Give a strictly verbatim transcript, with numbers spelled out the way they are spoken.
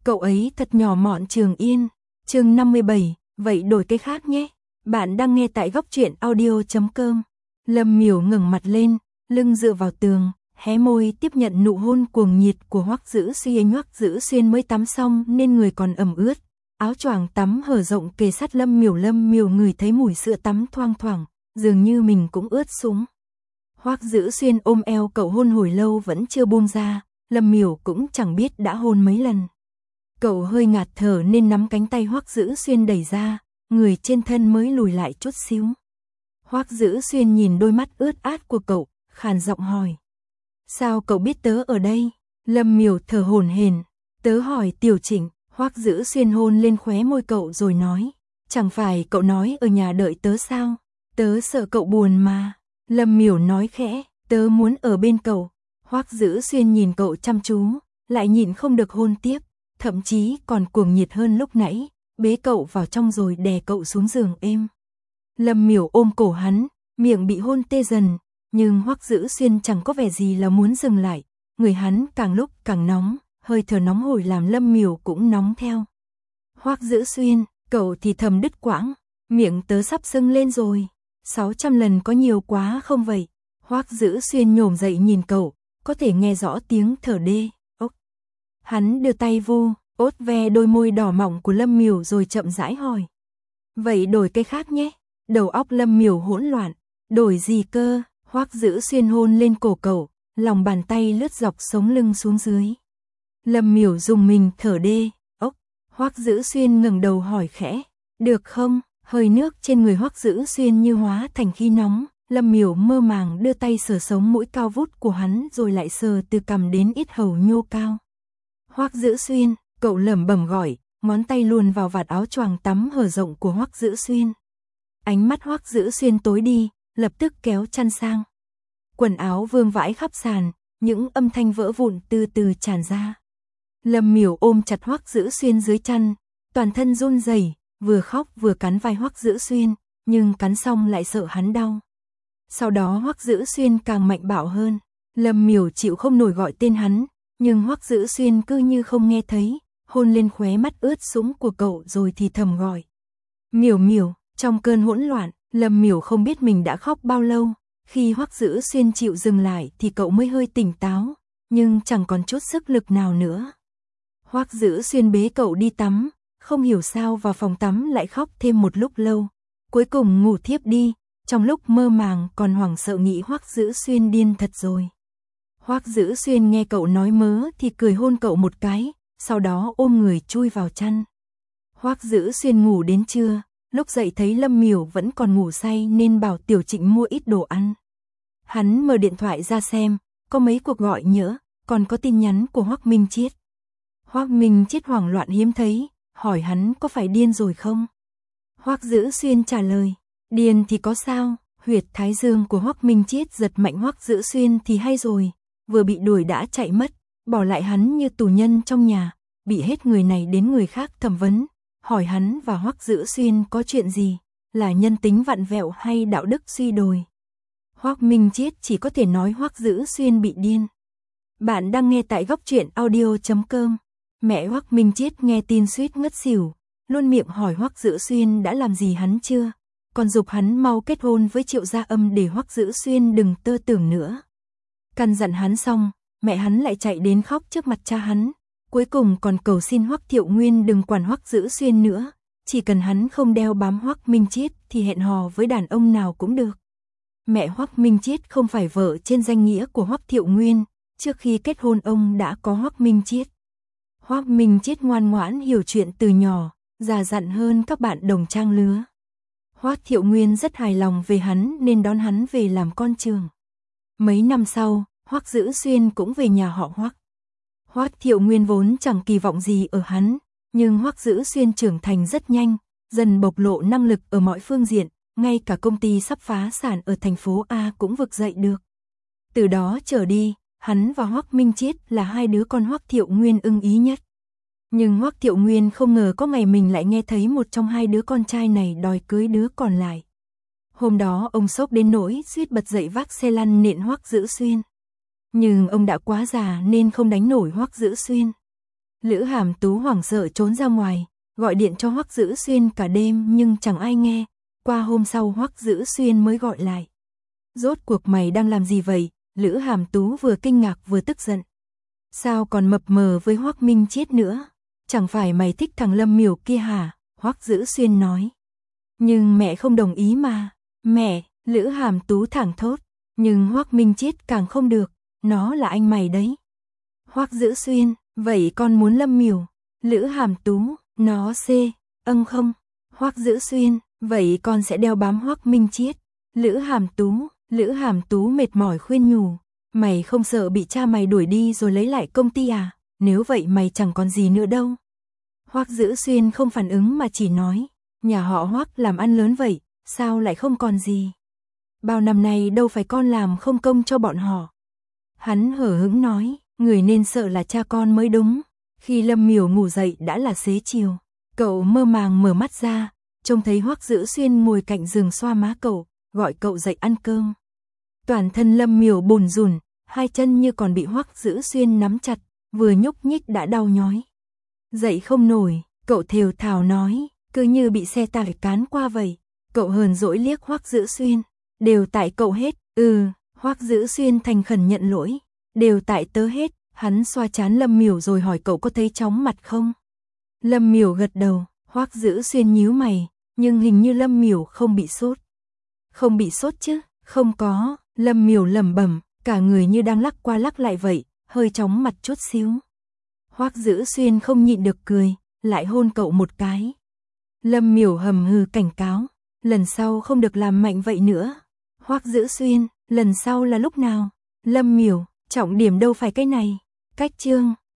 Cậu ấy thật nhỏ mọn Trường Yên. Chương năm mươi bảy, vậy đổi cái khác nhé. Bạn đang nghe tại góc truyện audio chấm com. Lâm Miểu ngẩng mặt lên, lưng dựa vào tường, hé môi tiếp nhận nụ hôn cuồng nhiệt của Hoắc Dữ Xuyên. Hoắc Dữ Xuyên mới tắm xong nên người còn ẩm ướt, áo choàng tắm hở rộng kề sát Lâm Miểu. Lâm Miểu ngửi thấy mùi sữa tắm thoang thoảng, dường như mình cũng ướt sũng. Hoắc Dữ Xuyên ôm eo cậu hôn hồi lâu vẫn chưa buông ra, Lâm Miểu cũng chẳng biết đã hôn mấy lần. Cậu hơi ngạt thở nên nắm cánh tay Hoắc Dữ Xuyên đẩy ra, người trên thân mới lùi lại chút xíu. Hoắc Dữ Xuyên nhìn đôi mắt ướt át của cậu, khàn giọng hỏi: "Sao cậu biết tớ ở đây?" Lâm Miểu thở hổn hển: "Tớ hỏi Tiểu Trịnh." Hoắc Dữ Xuyên hôn lên khóe môi cậu rồi nói: "Chẳng phải cậu nói ở nhà đợi tớ sao? Tớ sợ cậu buồn mà." Lâm Miểu nói khẽ: "Tớ muốn ở bên cậu." Hoắc Dữ Xuyên nhìn cậu chăm chú, lại nhịn không được hôn tiếp, thậm chí còn cuồng nhiệt hơn lúc nãy, bế cậu vào trong rồi đè cậu xuống giường êm. Lâm Miểu ôm cổ hắn, miệng bị hôn tê dần, nhưng Hoắc Dữ Xuyên chẳng có vẻ gì là muốn dừng lại, người hắn càng lúc càng nóng, hơi thở nóng hổi làm Lâm Miểu cũng nóng theo. "Hoắc Dữ Xuyên," cậu thì thầm đứt quãng, "miệng tớ sắp sưng lên rồi, sáu trăm lần có nhiều quá không vậy?" Hoắc Dữ Xuyên nhổm dậy nhìn cậu, có thể nghe rõ tiếng thở đê, ốc. Hắn đưa tay vu, ốt ve đôi môi đỏ mọng của Lâm Miểu rồi chậm rãi hỏi: "Vậy đổi cái khác nhé." Đầu óc Lâm Miểu hỗn loạn: "Đổi gì cơ?" Hoắc Dữ Xuyên hôn lên cổ cậu, lòng bàn tay lướt dọc sống lưng xuống dưới. Lâm Miểu rùng mình thở đê, ốc. Hoắc Dữ Xuyên ngẩng đầu hỏi khẽ: "Được không?" Hơi nước trên người Hoắc Dữ Xuyên như hóa thành khí nóng, Lâm Miểu mơ màng đưa tay sờ sống mũi cao vút của hắn rồi lại sờ từ cằm đến yết hầu nhô cao. "Hoắc Dữ Xuyên," cậu lẩm bẩm gọi, ngón tay luồn vào vạt áo choàng tắm hở rộng của Hoắc Dữ Xuyên. Ánh mắt Hoắc Dữ Xuyên tối đi, lập tức kéo chăn sang. Quần áo vương vãi khắp sàn, những âm thanh vỡ vụn từ từ tràn ra. Lâm Miểu ôm chặt Hoắc Dữ Xuyên dưới chăn, toàn thân run rẩy, vừa khóc vừa cắn vai Hoắc Dữ Xuyên, nhưng cắn xong lại sợ hắn đau. Sau đó Hoắc Dữ Xuyên càng mạnh bạo hơn, Lâm Miểu chịu không nổi gọi tên hắn, nhưng Hoắc Dữ Xuyên cứ như không nghe thấy, hôn lên khóe mắt ướt sũng của cậu rồi thì thầm gọi: "Miểu Miểu." Trong cơn hỗn loạn, Lâm Miểu không biết mình đã khóc bao lâu, khi Hoắc Dữ Xuyên chịu dừng lại thì cậu mới hơi tỉnh táo, nhưng chẳng còn chút sức lực nào nữa. Hoắc Dữ Xuyên bế cậu đi tắm, không hiểu sao vào phòng tắm lại khóc thêm một lúc lâu, cuối cùng ngủ thiếp đi, trong lúc mơ màng còn hoảng sợ nghĩ Hoắc Dữ Xuyên điên thật rồi. Hoắc Dữ Xuyên nghe cậu nói mớ thì cười hôn cậu một cái, sau đó ôm người chui vào chăn. Hoắc Dữ Xuyên ngủ đến trưa, lúc dậy thấy Lâm Miểu vẫn còn ngủ say nên bảo Tiểu Trịnh mua ít đồ ăn. Hắn mở điện thoại ra xem, có mấy cuộc gọi nhỡ, còn có tin nhắn của Hoắc Minh Chiết. Hoắc Minh Chiết hoảng loạn hiếm thấy, hỏi hắn có phải điên rồi không? Hoắc Dữ Xuyên trả lời: "Điên thì có sao?" Huyệt thái dương của Hoắc Minh Chiết giật mạnh Hoắc Dữ Xuyên thì hay rồi, vừa bị đuổi đã chạy mất, bỏ lại hắn như tù nhân trong nhà, bị hết người này đến người khác thẩm vấn, hỏi hắn và Hoắc Dữ Xuyên có chuyện gì, là nhân tính vặn vẹo hay đạo đức suy đồi. Hoắc Minh Chiết chỉ có thể nói Hoắc Dữ Xuyên bị điên. Bạn đang nghe tại góc truyện audio chấm com. Mẹ Hoắc Minh Chiết nghe tin suýt ngất xỉu, luôn miệng hỏi Hoắc Dữ Xuyên đã làm gì hắn chưa, còn giục hắn mau kết hôn với Triệu Gia Âm để Hoắc Dữ Xuyên đừng tơ tưởng nữa. Căn dặn hắn xong, mẹ hắn lại chạy đến khóc trước mặt cha hắn, cuối cùng còn cầu xin Hoắc Thiệu Nguyên đừng quản Hoắc Dữ Xuyên nữa, chỉ cần hắn không đeo bám Hoắc Minh Chiết thì hẹn hò với đàn ông nào cũng được. Mẹ Hoắc Minh Chiết không phải vợ trên danh nghĩa của Hoắc Thiệu Nguyên, trước khi kết hôn ông đã có Hoắc Minh Chiết. Hoắc Minh Chiết ngoan ngoãn hiểu chuyện từ nhỏ, già dặn hơn các bạn đồng trang lứa. Hoắc Thiệu Nguyên rất hài lòng về hắn nên đón hắn về làm con trường. Mấy năm sau, Hoắc Dữ Xuyên cũng về nhà họ Hoắc. Hoắc Thiệu Nguyên vốn chẳng kỳ vọng gì ở hắn, nhưng Hoắc Dữ Xuyên trưởng thành rất nhanh, dần bộc lộ năng lực ở mọi phương diện, ngay cả công ty sắp phá sản ở thành phố A cũng vực dậy được. Từ đó trở đi, hắn và Hoắc Minh Chiết là hai đứa con Hoắc Thiệu Nguyên ưng ý nhất. Nhưng Hoắc Thiệu Nguyên không ngờ có ngày mình lại nghe thấy một trong hai đứa con trai này đòi cưới đứa còn lại. Hôm đó ông sốc đến nỗi suýt bật dậy vác xe lăn nện Hoắc Dữ Xuyên. Nhưng ông đã quá già nên không đánh nổi Hoắc Dữ Xuyên. Lữ Hàm Tú hoảng sợ trốn ra ngoài, gọi điện cho Hoắc Dữ Xuyên cả đêm nhưng chẳng ai nghe. Qua hôm sau Hoắc Dữ Xuyên mới gọi lại. Rốt cuộc mày đang làm gì vậy? Lữ Hàm Tú vừa kinh ngạc vừa tức giận. Sao còn mập mờ với Hoắc Minh Chiết nữa? Chẳng phải mày thích thằng Lâm Miểu kia hả? Hoắc Dữ Xuyên nói. Nhưng mẹ không đồng ý mà. Mẹ, Lữ Hàm Tú thẳng thốt. Nhưng Hoắc Minh Chiết càng không được, nó là anh mày đấy. Hoắc Dữ Xuyên, vậy con muốn Lâm Miểu. Lữ Hàm Tú, nó xê, âng không. Hoắc Dữ Xuyên, vậy con sẽ đeo bám Hoắc Minh Chiết. Lữ Hàm Tú, Lữ Hàm Tú mệt mỏi khuyên nhủ. Mày không sợ bị cha mày đuổi đi rồi lấy lại công ty à? Nếu vậy mày chẳng còn gì nữa đâu. Hoắc Dữ Xuyên không phản ứng mà chỉ nói. Nhà họ Hoắc làm ăn lớn vậy, sao lại không còn gì? Bao năm nay đâu phải con làm không công cho bọn họ. Hắn hở hững nói, người nên sợ là cha con mới đúng. Khi Lâm Miểu ngủ dậy đã là xế chiều. Cậu mơ màng mở mắt ra, trông thấy Hoắc Dữ Xuyên ngồi cạnh giường xoa má cậu, gọi cậu dậy ăn cơm. Toàn thân Lâm Miểu bùn rùn, hai chân như còn bị Hoắc Dữ Xuyên nắm chặt, vừa nhúc nhích đã đau nhói. Dậy không nổi, cậu thều thào nói, cứ như bị xe tải cán qua vậy. Cậu hờn dỗi liếc Hoắc Dữ Xuyên, đều tại cậu hết. Ừ, Hoắc Dữ Xuyên thành khẩn nhận lỗi, đều tại tớ hết. Hắn xoa trán Lâm Miểu rồi hỏi cậu có thấy chóng mặt không? Lâm Miểu gật đầu, Hoắc Dữ Xuyên nhíu mày, nhưng hình như Lâm Miểu không bị sốt. Không bị sốt chứ? Không có, Lâm Miểu lẩm bẩm, cả người như đang lắc qua lắc lại vậy, hơi chóng mặt chút xíu. Hoắc Dữ Xuyên không nhịn được cười, lại hôn cậu một cái. Lâm Miểu hầm hừ cảnh cáo, lần sau không được làm mạnh vậy nữa. Hoắc Dữ Xuyên, lần sau là lúc nào? Lâm Miểu, trọng điểm đâu phải cái này. Cách chương